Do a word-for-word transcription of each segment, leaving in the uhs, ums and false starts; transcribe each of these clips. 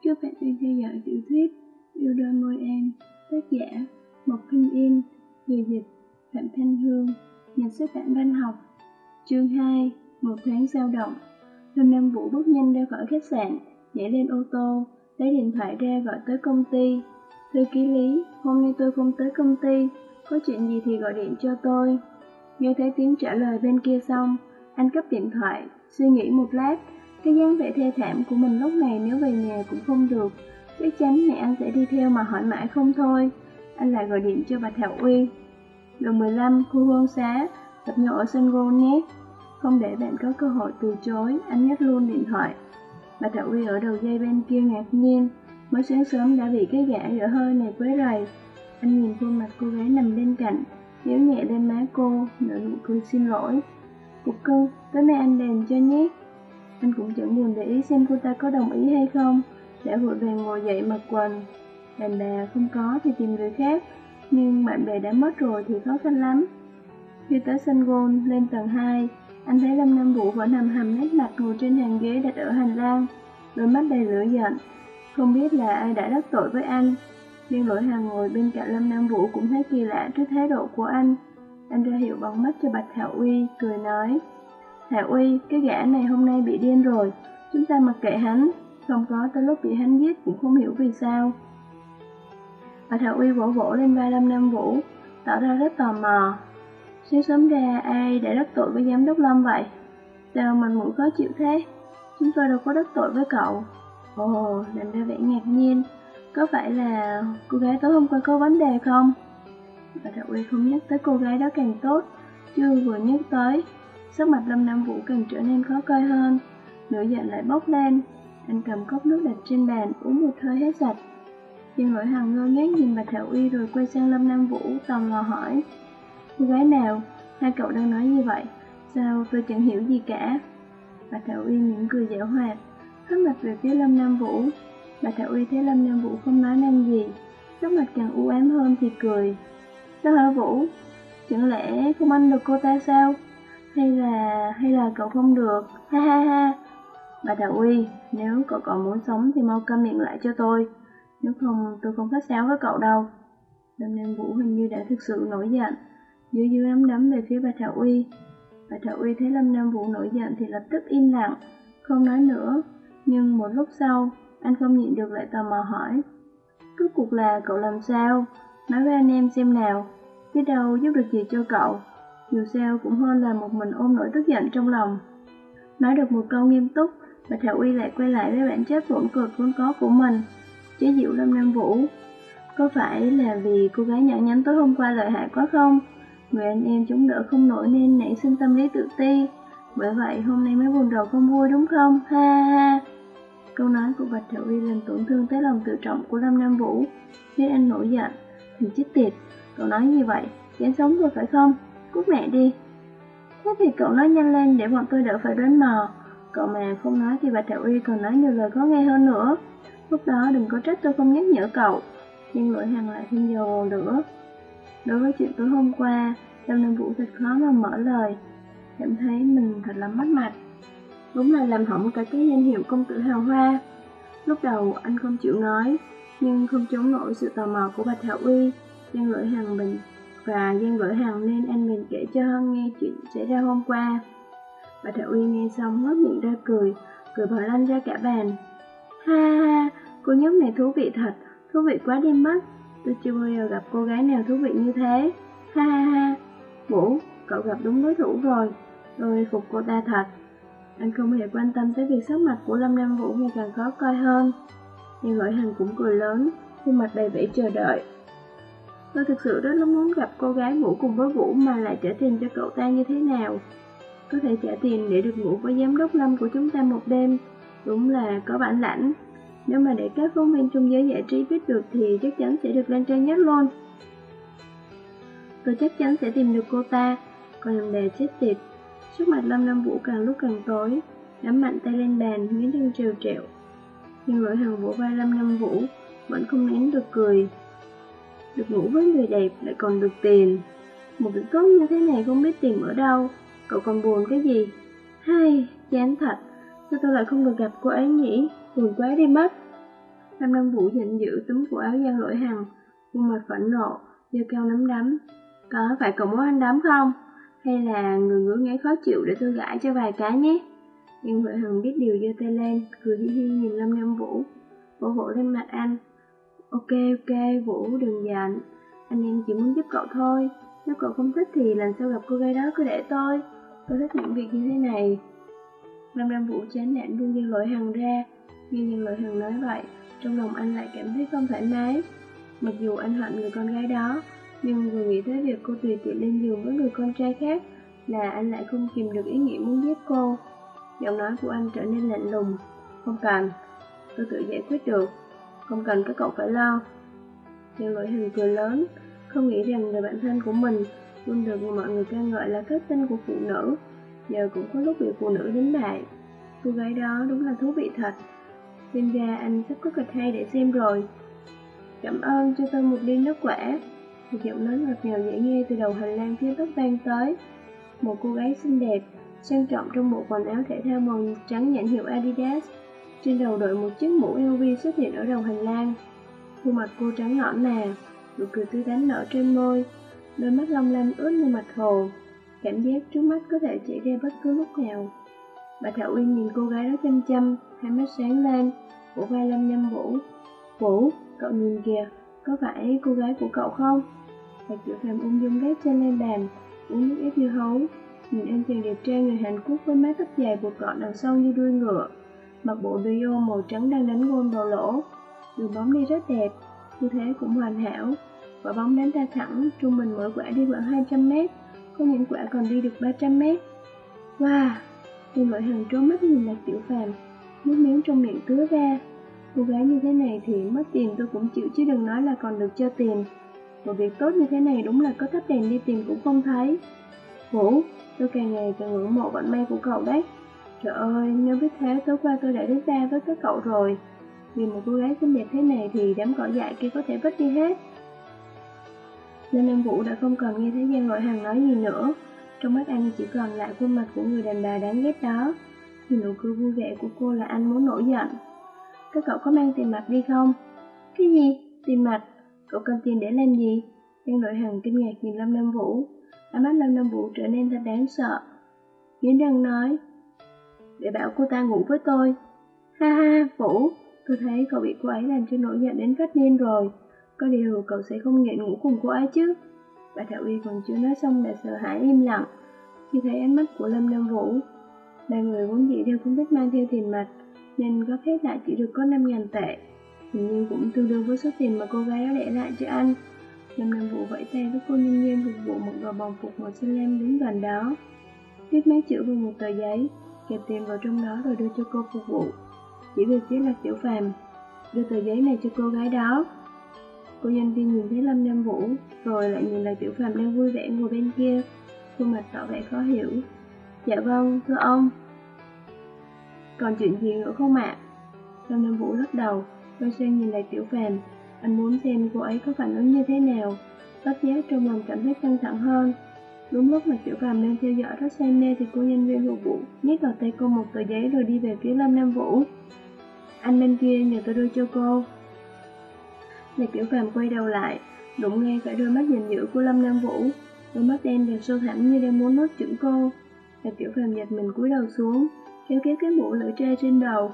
Chúc bạn đang theo dõi tiểu thuyết Yêu đôi môi em, tác giả Mộc Kinh Yên, người dịch Phạm Thanh Hương, nhà xuất bản Văn học. Chương hai, một thoáng dao động. Lâm Nam Vũ bước nhanh ra khỏi khách sạn, nhảy lên ô tô, lấy điện thoại ra gọi tới công ty. Thư ký Lý, hôm nay tôi không tới công ty, có chuyện gì thì gọi điện cho tôi. Nghe thấy tiếng trả lời bên kia xong, anh cúp điện thoại, suy nghĩ một lát. Cái dáng vẻ thê thảm của mình lúc này nếu về nhà cũng không được, chắc chắn mẹ anh sẽ đi theo mà hỏi mãi không thôi. Anh lại gọi điện cho bà Thảo Uy. Đường mười lăm, khu Hương Xá, gặp nhau ở sân golf nhé. Không để bạn có cơ hội từ chối, anh nhấc luôn điện thoại. Bà Thảo Uy ở đầu dây bên kia ngạc nhiên, mới sáng sớm đã bị cái gã dở hơi này quấy rầy. Anh nhìn khuôn mặt cô gái nằm bên cạnh, nhéo nhẹ lên má cô, nở nụ cười xin lỗi. Cục cưng, tối nay anh đền cho nhé. Anh cũng chẳng buồn để ý xem cô ta có đồng ý hay không, đã vội vàng ngồi dậy mặc quần. Đàn bà không có thì tìm người khác, nhưng bạn bè đã mất rồi thì khó khăn lắm. Khi tới sân golf lên tầng hai, anh thấy Lâm Nam Vũ vẫn hầm hầm nét mặt ngồi trên hàng ghế đặt ở hành lang, đôi mắt đầy lửa giận. Không biết là ai đã đắc tội với anh, nhưng Lỗi Hằng ngồi bên cạnh Lâm Nam Vũ cũng thấy kỳ lạ trước thái độ của anh. Anh ra hiệu bằng mắt cho Bạch Thảo Uy, cười nói: Thảo Uy, cái gã này hôm nay bị điên rồi, chúng ta mặc kệ hắn, không có tới lúc bị hắn giết cũng không hiểu vì sao. Bạch Thảo Uy vỗ vỗ lên vai Lâm Nam Vũ, tỏ ra rất tò mò. Sáng sớm ra ai đã đắc tội với giám đốc Lâm vậy? Sao mặt mũi khó chịu thế? Chúng tôi đâu có đắc tội với cậu. Ồ, làm ra vẻ ngạc nhiên. Có phải là cô gái tối hôm qua có vấn đề không? Bạch Thảo Uy không nhắc tới cô gái đó càng tốt, chưa vừa nhắc tới, sắc mặt Lâm Nam Vũ càng trở nên khó coi hơn, nửa giận lại bốc lên. Anh cầm cốc nước đặt trên bàn uống một hơi hết sạch. Nhưng Lỗi Hằng ngơ ngác nhìn Bạch Thảo Uy rồi quay sang Lâm Nam Vũ tò mò hỏi: Cô gái nào? Hai cậu đang nói gì vậy? Sao tôi chẳng hiểu gì cả? Bạch Thảo Uy mỉm cười giễu hoạt, hất mặt về phía Lâm Nam Vũ. Bạch Thảo Uy thấy Lâm Nam Vũ không nói năng gì, sắc mặt càng u ám hơn thì cười. Sao hả Vũ? Chẳng lẽ không ăn được cô ta sao? Hay là... hay là cậu không được? Ha ha ha! Bà Thảo Uy, nếu cậu còn muốn sống thì mau câm miệng lại cho tôi. Nếu không, tôi không phát sáo với cậu đâu. Lâm Nam Vũ hình như đã thực sự nổi giận, dưới dưới nắm đấm về phía bà Thảo Uy. Bà Thảo Uy thấy Lâm Nam Vũ nổi giận thì lập tức im lặng, không nói nữa. Nhưng một lúc sau, anh không nhịn được lại tò mò hỏi: Rốt cuộc là cậu làm sao? Nói với anh em xem nào, biết đâu giúp được gì cho cậu. Dù sao cũng hơn là một mình ôm nỗi tức giận trong lòng. Nói được một câu nghiêm túc, bà Thảo Uy lại quay lại với bản chất hỗn cực vốn có của mình, chế giễu Lâm Nam Vũ. Có phải là vì cô gái nhỏ nhắn tối hôm qua lợi hại quá không? Người anh em chống đỡ không nổi nên nảy sinh tâm lý tự ti, bởi vậy hôm nay mới buồn rầu không vui đúng không? Ha ha ha! Câu nói của Bạch Thảo Uy làm tổn thương tới lòng tự trọng của Lâm Nam Vũ, khiến anh nổi giận. Thì chết tiệt, cậu nói như vậy, chán sống rồi phải không? Cút mẹ đi! Thế thì cậu nói nhanh lên để bọn tôi đỡ phải đoán mò. Cậu mà không nói thì Bạch Thảo Uy còn nói nhiều lời khó nghe hơn nữa. Lúc đó đừng có trách tôi không nhắc nhở cậu. Nhưng Lỗi Hằng lại thêm dầu vào lửa. Đối với chuyện tối hôm qua, Lâm Nam Vũ thật khó mà mở lời, cảm thấy mình thật là mất mặt. Đúng là làm hỏng cả cái danh hiệu công tử hào hoa. Lúc đầu anh không chịu nói, nhưng không chống nổi sự tò mò của Bạch Thảo Uy, Giang Lỗi Hằng mình và Giang Lỗi Hằng nên anh mình kể cho Hân nghe chuyện xảy ra hôm qua. Bạch Thảo Uy nghe xong ngước miệng ra cười, cười bời lăn ra cả bàn. Ha ha, cô nhóc này thú vị thật, thú vị quá đi mất. Tôi chưa bao giờ gặp cô gái nào thú vị như thế. Ha ha ha, Vũ, cậu gặp đúng đối thủ rồi, tôi phục cô ta thật. Anh không hề quan tâm tới việc sắc mặt của Lâm Nam Vũ ngày càng khó coi hơn. Nhưng Lỗi Hằng cũng cười lớn, khuôn mặt đầy vẻ chờ đợi. Tôi thực sự rất muốn gặp cô gái ngủ cùng với Vũ mà lại trả tiền cho cậu ta như thế nào. Có thể trả tiền để được ngủ với giám đốc Lâm của chúng ta một đêm, đúng là có bản lãnh. Nếu mà để các phóng viên trong giới giải trí biết được thì chắc chắn sẽ được lên trang nhất luôn. Tôi chắc chắn sẽ tìm được cô ta. Còn làm đề chết tiệt. Trước mặt Lâm Nam Vũ càng lúc càng tối, nắm mạnh tay lên bàn, nghiến răng trèo trẹo. Nhưng Lỗi Hằng vỗ vai Lâm Nam Vũ, vẫn không nén được cười. Được ngủ với người đẹp lại còn được tiền. Một việc tốt như thế này không biết tìm ở đâu, cậu còn buồn cái gì? Hay, chán thật, sao tôi lại không được gặp cô ấy nhỉ? Buồn quá đi mất. Lâm Nam Vũ giận dữ túm cổ áo Giang Lỗi Hằng, khuôn mặt phẫn nộ, giơ cao nắm đấm. Có phải cậu muốn anh đấm không? Hay là người ngứa ngáy khó chịu để tôi gãi cho vài cái nhé? Giang Lỗi Hằng biết điều giơ tay lên, cười hi hi nhìn Lâm Nam Vũ, vỗ vỗ lên mặt anh. Ok ok Vũ, đừng giận, anh em chỉ muốn giúp cậu thôi. Nếu cậu không thích thì lần sau gặp cô gái đó cứ để tôi. Tôi thích những việc như thế này. Lâm Nam Vũ chán nản buông Giang Lỗi Hằng ra. Nghe Giang Lỗi Hằng nói vậy, trong lòng anh lại cảm thấy không thoải mái. Mặc dù anh hận người con gái đó, nhưng vừa nghĩ tới việc cô tùy tiện lên giường với người con trai khác là anh lại không kìm được ý nghĩ muốn giết cô. Giọng nói của anh trở nên lạnh lùng. Không cần, tôi tự giải quyết được. Không cần các cậu phải lo. Giang Lỗi Hằng cười lớn, không nghĩ rằng người bạn thân của mình luôn được mọi người ca ngợi là kết tinh của phụ nữ, giờ cũng có lúc bị phụ nữ đánh bại. Cô gái đó đúng là thú vị thật. Xem ra anh sắp có kịch hay để xem rồi. Cảm ơn, cho tôi một ly nước quả. Một giọng nói ngọt ngào dễ nghe từ đầu hành lang phía bắc vang tới. Một cô gái xinh đẹp, sang trọng trong bộ quần áo thể thao màu trắng nhãn hiệu Adidas, trên đầu đội một chiếc mũ eo vi xuất hiện ở đầu hành lang. Khuôn mặt cô trắng nõn nà, nụ cười tươi tắn nở trên môi, đôi mắt long lanh ướt như mặt hồ, cảm giác trước mắt có thể chảy ra bất cứ lúc nào. Bà Thảo Uyên nhìn cô gái đó chăm chăm, hai mắt sáng lên, vỗ vai Lâm Nam Vũ. Vũ, cậu nhìn kìa, có phải cô gái của cậu không? Bạch Tiểu Phàm ung dung gác chân lên bàn, uống nước ép dưa hấu, nhìn anh chàng đẹp trai người Hàn Quốc với mái tóc dài buộc gọn đằng sau như đuôi ngựa, mặc bộ duo màu trắng đang đánh gôn vào lỗ. Đường bóng đi rất đẹp, tư thế cũng hoàn hảo, quả bóng đánh ra thẳng, trung bình mỗi quả đi khoảng hai trăm mét, có những quả còn đi được ba trăm mét. Wow! Giang Lỗi Hằng trố mắt nhìn Bạch Tiểu Phàm, nước miếng trong miệng tứa ra. Cô gái như thế này thì mất tiền tôi cũng chịu chứ đừng nói là còn được cho tiền. Một việc tốt như thế này đúng là có thắp đèn đi tìm cũng không thấy. Vũ, tôi càng ngày càng ngưỡng mộ vận may của cậu đấy. Trời ơi, nếu biết thế tối qua tôi đã đứng ra với các cậu rồi. Vì một cô gái xinh đẹp thế này thì đám cỏ dại kia có thể vứt đi hết. Lâm Nam Vũ đã không còn nghe thấy Giang Lỗi Hằng nói gì nữa. Trong mắt anh chỉ còn lại khuôn mặt của người đàn bà đáng ghét đó. Nhìn nụ cười vui vẻ của cô là anh muốn nổi giận. Các cậu có mang tiền mặt đi không? Cái gì? Tiền mặt? Cậu cần tiền để làm gì? Giang Lỗi Hằng kinh ngạc nhìn Lâm Nam Vũ. Ánh mắt Lâm Nam Vũ trở nên thật đáng sợ. Nghiến răng nói, để bảo cô ta ngủ với tôi. Ha ha, Vũ, tôi thấy cậu bị cô ấy làm cho nổi giận đến phát điên rồi. Có điều cậu sẽ không nghiện ngủ cùng cô ấy chứ? Bà Thảo Uy còn chưa nói xong đã sợ hãi im lặng khi thấy ánh mắt của Lâm Nam Vũ. Ba người vốn dĩ đều không thích mang theo tiền mặt, nên góp hết lại chỉ được có năm nghìn tệ, hình như cũng tương đương với số tiền mà cô gái đó để lại cho anh. Lâm Nam Vũ vẫy tay với cô nhân viên phục vụ một đồ bồng phục màu xanh lam đứng gần đó, viết mấy chữ vào một tờ giấy, kẹp tiền vào trong đó rồi đưa cho cô phục vụ. Chỉ về phía Lạc Tiểu Phàm, đưa tờ giấy này cho cô gái đó. Cô nhân viên nhìn thấy Lâm Nam Vũ, rồi lại nhìn Lạc Tiểu Phàm đang vui vẻ ngồi bên kia, khuôn mặt tỏ vẻ khó hiểu. Dạ vâng, thưa ông. Còn chuyện gì nữa không ạ? Lâm Nam Vũ lắc đầu, quay sang nhìn Lạc Tiểu Phàm, anh muốn xem cô ấy có phản ứng như thế nào. Bất giác trong lòng cảm thấy căng thẳng hơn. Đúng lúc mà Tiểu Phàm đang theo dõi rất say mê thì cô nhân viên phục vụ nhét vào tay cô một tờ giấy rồi đi về phía Lâm Nam Vũ. Anh bên kia nhờ tôi đưa cho cô. Lạc Tiểu Phàm quay đầu lại, đụng ngay phải đôi mắt giận dữ của Lâm Nam Vũ, đôi mắt đen và sâu thẳm như đang muốn nuốt chửng cô. Lạc Tiểu Phàm giật mình cúi đầu xuống, kéo kéo cái mũ lưỡi trai trên đầu.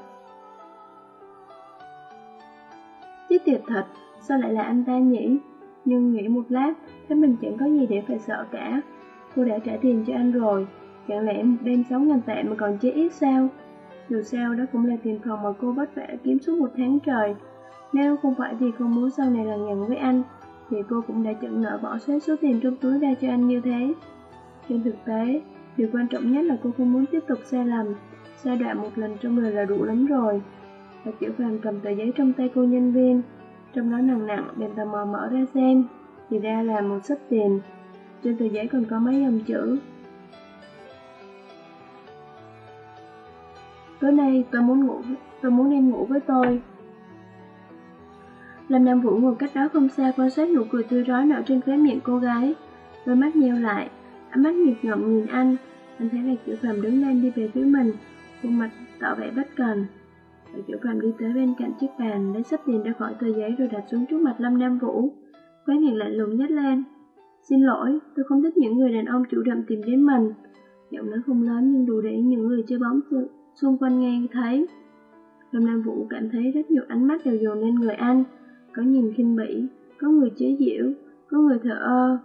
Chết tiệt thật, sao lại là anh ta nhỉ? Nhưng nghĩ một lát, thấy mình chẳng có gì để phải sợ cả. Cô đã trả tiền cho anh rồi, chẳng lẽ một đêm sáu nghìn tệ mà còn chê ít sao? Dù sao đó cũng là tiền phòng mà cô vất vả kiếm suốt một tháng trời. Nếu không phải vì không muốn sau này lằng nhằng với anh, thì cô cũng đã chận nợ bỏ hết số tiền trong túi ra cho anh như thế. Trên thực tế, điều quan trọng nhất là cô không muốn tiếp tục sai lầm, sai đoạn một lần trong đời là đủ lắm rồi. Và Tiểu Phàm cầm tờ giấy trong tay cô nhân viên, trong đó nặng nặng, bèn tò mò mở ra xem, thì ra là một xấp tiền. Trên tờ giấy còn có mấy dòng chữ. Tối nay tôi muốn ngủ, tôi muốn em ngủ với tôi. Lâm Nam Vũ ngồi cách đó không xa quan sát nụ cười tươi rói nở trên khóe miệng cô gái, đôi mắt nheo lại, ánh mắt nghiệt ngợm nhìn anh. Anh thấy Lạc Tiểu Phàm đứng lên đi về phía mình, khuôn mặt tỏ vẻ bất cần. Và Tiểu Phàm đi tới bên cạnh chiếc bàn, lấy sắp tiền ra khỏi tờ giấy rồi đặt xuống trước mặt Lâm Nam Vũ. Khóe miệng lạnh lùng nhếch lên. Xin lỗi, tôi không thích những người đàn ông chủ động tìm đến mình. Giọng nói không lớn nhưng đủ để những người chơi bóng xung quanh nghe thấy. Lâm Nam Vũ cảm thấy rất nhiều ánh mắt đều dồn lên người anh. Có nhìn khinh bỉ, có người chế giễu, có người thờ ơ.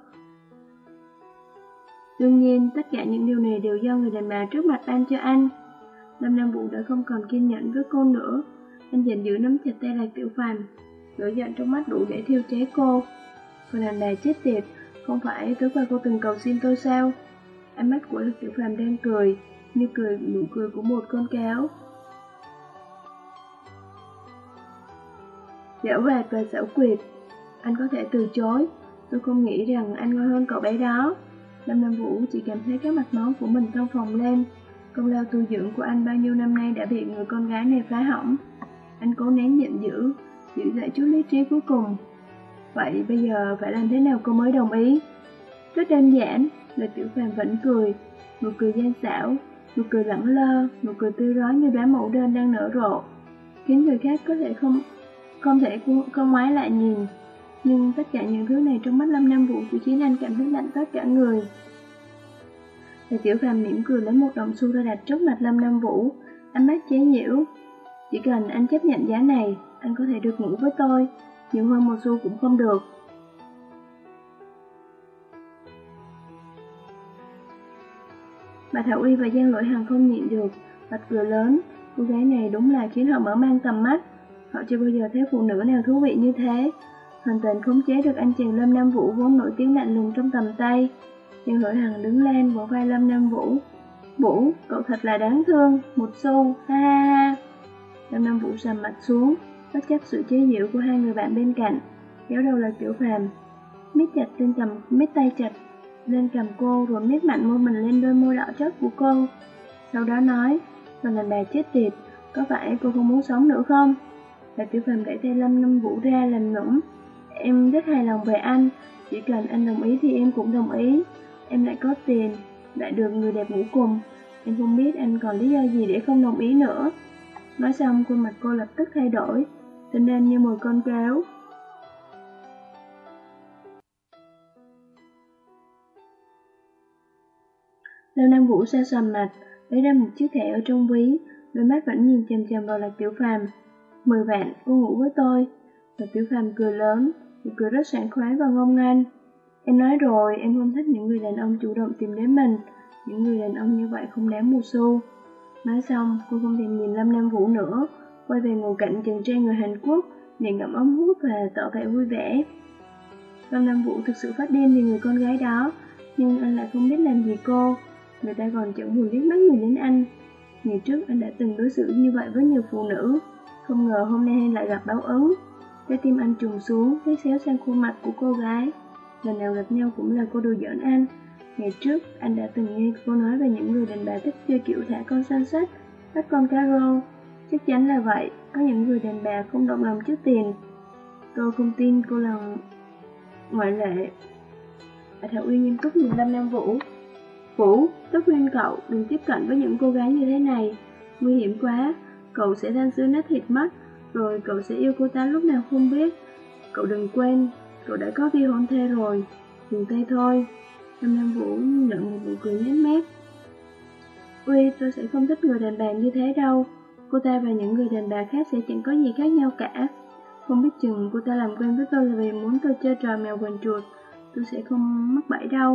Đương nhiên, tất cả những điều này đều do người đàn bà trước mặt ban cho anh. Lâm Nam Vũ đã không còn kiên nhẫn với cô nữa. Anh giận dữ nắm chặt tay Lạc Tiểu Phàm, lửa giận trong mắt đủ để thiêu cháy cô. Còn đàn bà chết tiệt, không phải tối qua cô từng cầu xin tôi sao? Ánh mắt của Lạc Tiểu Phàm đang cười, như cười nụ cười của một con cáo. Giảo hoạt và xảo quyệt. Anh có thể từ chối. Tôi không nghĩ rằng anh ngon hơn cậu bé đó. Lâm Nam Vũ chỉ cảm thấy các mạch máu của mình trong phòng lên. Công lao tu dưỡng của anh bao nhiêu năm nay đã bị người con gái này phá hỏng. Anh cố nén giận dữ, giữ lại chút lý trí cuối cùng. Vậy bây giờ phải làm thế nào cô mới đồng ý? Rất đơn giản, là Tiểu Phàm vẫn cười. Nụ cười gian xảo, nụ cười lẳng lơ, nụ cười tươi rói như đóa mẫu đơn đang nở rộ, khiến người khác có thể không không thể không ngoái lại nhìn. Nhưng tất cả những thứ này trong mắt Lâm Nam Vũ chỉ khiến anh cảm thấy lạnh toát cả người. Và Tiểu Phàm mỉm cười lấy một đồng xu ra đặt trước mặt Lâm Nam Vũ, ánh mắt chế giễu. Chỉ cần anh chấp nhận giá này, anh có thể được ngủ với tôi, nhưng hơn một xu cũng không được. Bà Thảo Uy và Giang Lỗi Hằng không nhịn được, bật cười lớn. Cô gái này đúng là khiến họ mở mang tầm mắt. Họ chưa bao giờ thấy phụ nữ nào thú vị như thế. Hoàn toàn khống chế được anh chàng Lâm Nam Vũ vốn nổi tiếng lạnh lùng trong tầm tay. Giang Lỗi Hằng đứng lên vỗ vai Lâm Nam Vũ. Vũ, cậu thật là đáng thương, một xu, ha ha ha. Lâm Nam Vũ sầm mặt xuống, bất chấp sự chế giễu của hai người bạn bên cạnh, kéo đầu Lạc Tiểu Phàm, miết chặt lên cầm, miết tay chặt lên cầm cô rồi miết mạnh môi mình lên đôi môi đỏ chót của cô. Sau đó nói, mà lần bà chết tiệt, có phải cô không muốn sống nữa không? Lạc Tiểu Phàm đẩy tay Lâm Nam Vũ ra làm nũng. Em rất hài lòng về anh, chỉ cần anh đồng ý thì em cũng đồng ý. Em lại có tiền, lại được người đẹp ngủ cùng. Em không biết anh còn lý do gì để không đồng ý nữa. Nói xong, khuôn mặt cô lập tức thay đổi, xinh đen như mồi con cáo. Lâm Nam Vũ xa sầm mặt, lấy ra một chiếc thẻ ở trong ví, đôi mắt vẫn nhìn chằm chằm vào Lạc Tiểu Phàm. Mười vạn, cô ngủ với tôi. Lạc Tiểu Phàm cười lớn, cười rất sảng khoái và ngông nghênh. Em nói rồi, em không thích những người đàn ông chủ động tìm đến mình. Những người đàn ông như vậy không đáng một xu. Nói xong, cô không thèm nhìn Lâm Nam Vũ nữa, quay về ngồi cạnh chàng trai người Hàn Quốc, để ngậm ống hút và tỏ vẻ vui vẻ. Lâm Nam Vũ thực sự phát điên vì người con gái đó, nhưng anh lại không biết làm gì cô. Người ta còn chẳng buồn liếc mắt nhìn đến anh. Ngày trước anh đã từng đối xử như vậy với nhiều phụ nữ, không ngờ hôm nay anh lại gặp báo ứng. Trái tim anh trùng xuống, thấy xéo sang khuôn mặt của cô gái. Lần nào gặp nhau cũng là cô đùa giỡn anh. Ngày trước, anh đã từng nghe cô nói về những người đàn bà thích chơi kiểu thả con săn sắt, bắt con cá rô. Chắc chắn là vậy, có những người đàn bà không động lòng trước tiền. Tôi không tin cô là ngoại lệ. Bà Thảo Uy nghiêm túc nhìn Lâm Nam Vũ. Vũ, tôi khuyên cậu đừng tiếp cận với những cô gái như thế này. Nguy hiểm quá, cậu sẽ than xưa nát thịt mất, rồi cậu sẽ yêu cô ta lúc nào không biết. Cậu đừng quên, cậu đã có vi hôn thê rồi. Dừng tay thôi. Lâm Nam Vũ nở một nụ cười nhếch mép. Uy, tôi sẽ không thích người đàn bà như thế đâu. Cô ta và những người đàn bà khác sẽ chẳng có gì khác nhau cả. Không biết chừng cô ta làm quen với tôi là vì muốn tôi chơi trò mèo quần chuột. Tôi sẽ không mắc bẫy đâu.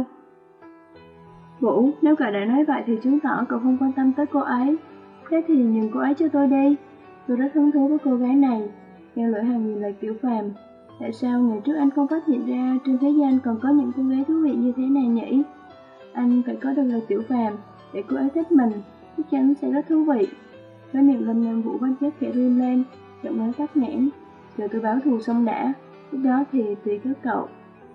Vũ, nếu cậu đã nói vậy thì chứng tỏ cậu không quan tâm tới cô ấy. Thế thì nhường cô ấy cho tôi đi. Tôi rất hứng thú với cô gái này. Giang Lỗi Hằng nhìn Lạc Tiểu Phàm. Tại sao ngày trước anh không phát hiện ra trên thế gian còn có những cô gái thú vị như thế này nhỉ? Anh phải có được Lạc Tiểu Phàm để cô ấy thích mình, chắc chắn sẽ rất thú vị. Với miệng Lâm Nam Vũ văn chất khẽ run lên, giọng nói tắc nghẽn. Chờ tôi báo thù xong đã, lúc đó thì tùy các cậu.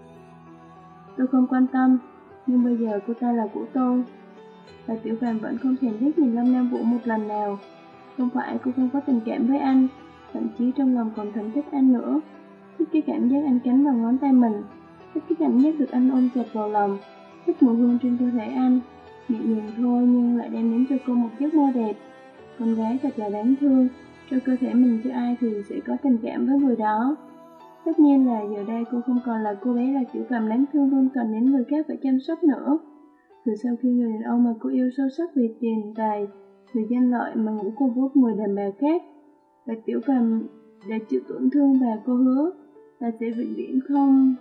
Tôi không quan tâm, nhưng bây giờ cô ta là của tôi. Và Tiểu Phàm vẫn không thèm liếc nhìn Lâm Nam Vũ một lần nào. Không phải cô không có tình cảm với anh, thậm chí trong lòng còn thầm thích anh nữa. Thích cái cảm giác anh cắn vào ngón tay mình, thích cái cảm giác được anh ôm chặt vào lòng, thích mùi hương trên cơ thể anh. Nhẹ nhàng thôi nhưng lại đem đến cho cô một giấc mơ đẹp. Con gái thật là đáng thương, cho cơ thể mình cho ai thì sẽ có tình cảm với người đó. Tất nhiên là giờ đây cô không còn là cô bé là Tiểu Phàm đáng thương luôn cần đến người khác phải chăm sóc nữa. Từ sau khi người đàn ông mà cô yêu sâu sắc vì tiền tài, vì danh lợi mà ngủ cô vuốt mười đàn bà khác, và Tiểu Phàm đã chịu tổn thương và cô hứa là sẽ vĩnh viễn không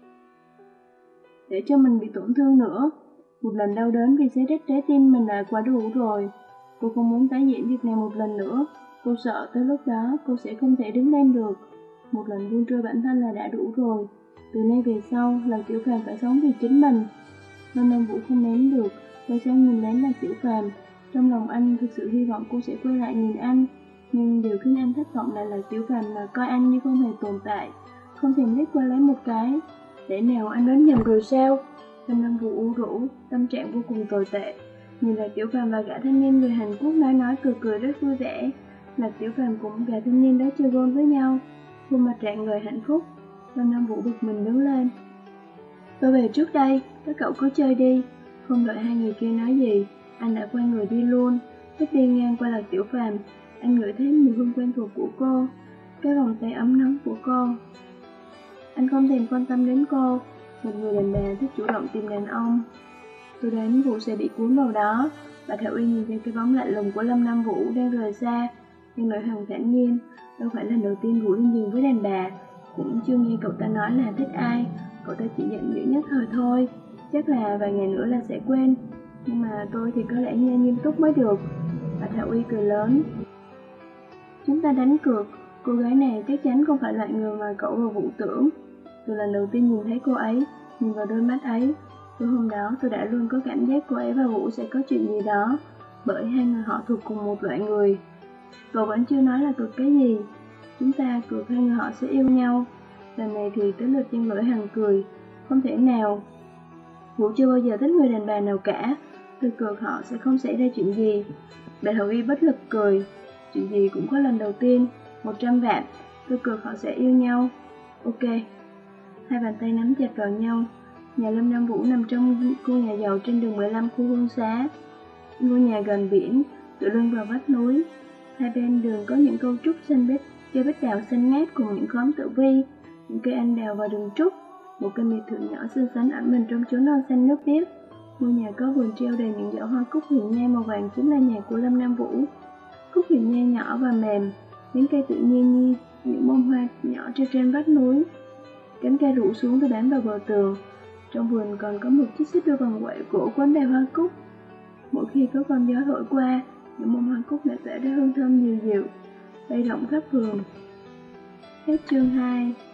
để cho mình bị tổn thương nữa. Một lần đau đớn vì xé rách trái tim mình đã quá đủ rồi. Cô không muốn tái diễn việc này một lần nữa. Cô sợ tới lúc đó cô sẽ không thể đứng lên được. Một lần buông trôi bản thân là đã đủ rồi. Từ nay về sau là Tiểu Phàm phải sống vì chính mình. Lâm Nam Vũ không nén được, quay sang nhìn lén là Tiểu Phàm. Trong lòng anh thực sự hy vọng cô sẽ quay lại nhìn anh. Nhưng điều khiến anh thất vọng lại là Tiểu Phàm là coi anh như không hề tồn tại, không thèm liếc qua lấy một cái. Để nào anh đến nhầm rồi sao? Lâm Nam Vũ u rũ, tâm trạng vô cùng tồi tệ. Nhìn là Tiểu Phàm và gã thanh niên người Hàn Quốc nói nói cười cười rất vui vẻ. Là Tiểu Phàm cũng gã thanh niên đó chơi gôn với nhau, khuôn mặt rạng ngời hạnh phúc. Lâm Nam Vũ bực mình đứng lên. Tôi về trước đây, các cậu cứ chơi đi. Không đợi hai người kia nói gì, anh đã quay người đi luôn. Lúc đi ngang qua Lạc Tiểu Phàm, anh ngửi thấy mùi hương quen thuộc của cô, cái vòng tay ấm nóng của cô. Anh không thèm quan tâm đến cô, một người đàn bà thích chủ động tìm đàn ông. Tôi đoán Vũ sẽ bị cuốn vào đó. Bà Thảo Uy nhìn thấy cái bóng lạnh lùng của Lâm Nam Vũ đang rời xa, nhưng nói hằng thản nhiên, đâu phải lần đầu tiên Vũ lên giường với đàn bà, cũng chưa nghe cậu ta nói là thích ai. Cậu ta chỉ giận dữ nhất thời thôi, chắc là vài ngày nữa là sẽ quên. Nhưng mà tôi thì có lẽ nghe nghiêm túc mới được. Bà Thảo Uy cười lớn. Chúng ta đánh cược, cô gái này chắc chắn không phải loại người mà cậu và Vũ tưởng. Từ lần đầu tiên nhìn thấy cô ấy, nhìn vào đôi mắt ấy, từ hôm đó tôi đã luôn có cảm giác cô ấy và Vũ sẽ có chuyện gì đó, bởi hai người họ thuộc cùng một loại người. Cậu vẫn chưa nói là cược cái gì. Chúng ta cược hai người họ sẽ yêu nhau. Lần này thì tới lượt Giang Lỗi Hằng cười. Không thể nào. Vũ chưa bao giờ thích người đàn bà nào cả. Tôi cược họ sẽ không xảy ra chuyện gì. Bà Hậu Y bất lực cười. Chuyện gì cũng có lần đầu tiên. Một trăm vạn. Tôi cược họ sẽ yêu nhau. Ok. Hai bàn tay nắm chặt vào nhau. Nhà Lâm Nam Vũ nằm trong khu nhà giàu trên đường mười lăm khu Hương Xá. Ngôi nhà gần biển, tựa lưng vào vách núi. Hai bên đường có những cấu trúc xanh biếc, cây bích đào xanh ngát cùng những khóm tử vi, những cây anh đào và đường trúc. Một căn biệt thự nhỏ xinh xắn ẩn mình trong chốn non xanh nước biếc. Ngôi nhà có vườn treo đầy những giỏ hoa cúc huyền nhai màu vàng chính là nhà của Lâm Nam Vũ. Cúc huyền nhai nhỏ và mềm, những cây tự nhiên như những bông hoa nhỏ treo trên vách núi. Cánh cây rủ xuống rồi bám vào bờ tường. Trong vườn còn có một chiếc xích đu bằng quậy gỗ quấn đầy hoa cúc. Mỗi khi có con gió thổi qua, những bông hoa cúc lại tỏa ra hương thơm dịu dịu, bay rộng khắp vườn. Hết chương hai.